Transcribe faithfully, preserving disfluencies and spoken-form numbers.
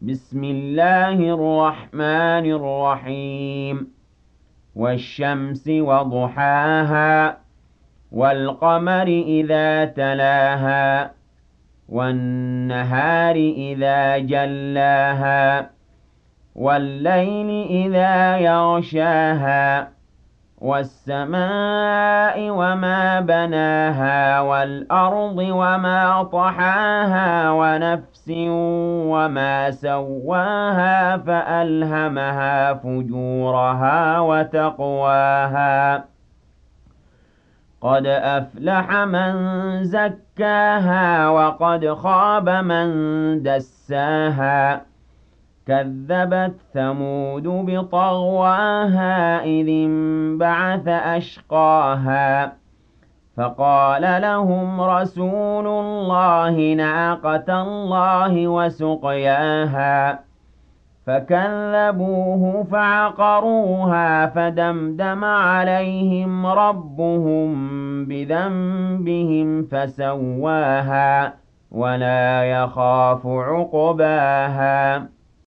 بسم الله الرحمن الرحيم والشمس وضحاها والقمر إذا تلاها والنهار إذا جلاها والليل إذا يغشاها والسماء وما بناها والأرض وما طحاها ونفس وما سواها فألهمها فجورها وتقواها قد أفلح من زكاها وقد خاب من دساها كذبت ثمود بطغواها إذ انبعث أشقاها فقال لهم رسول الله ناقة الله وسقياها فكذبوه فعقروها فدمدم عليهم ربهم بذنبهم فسواها ولا يخاف عقباها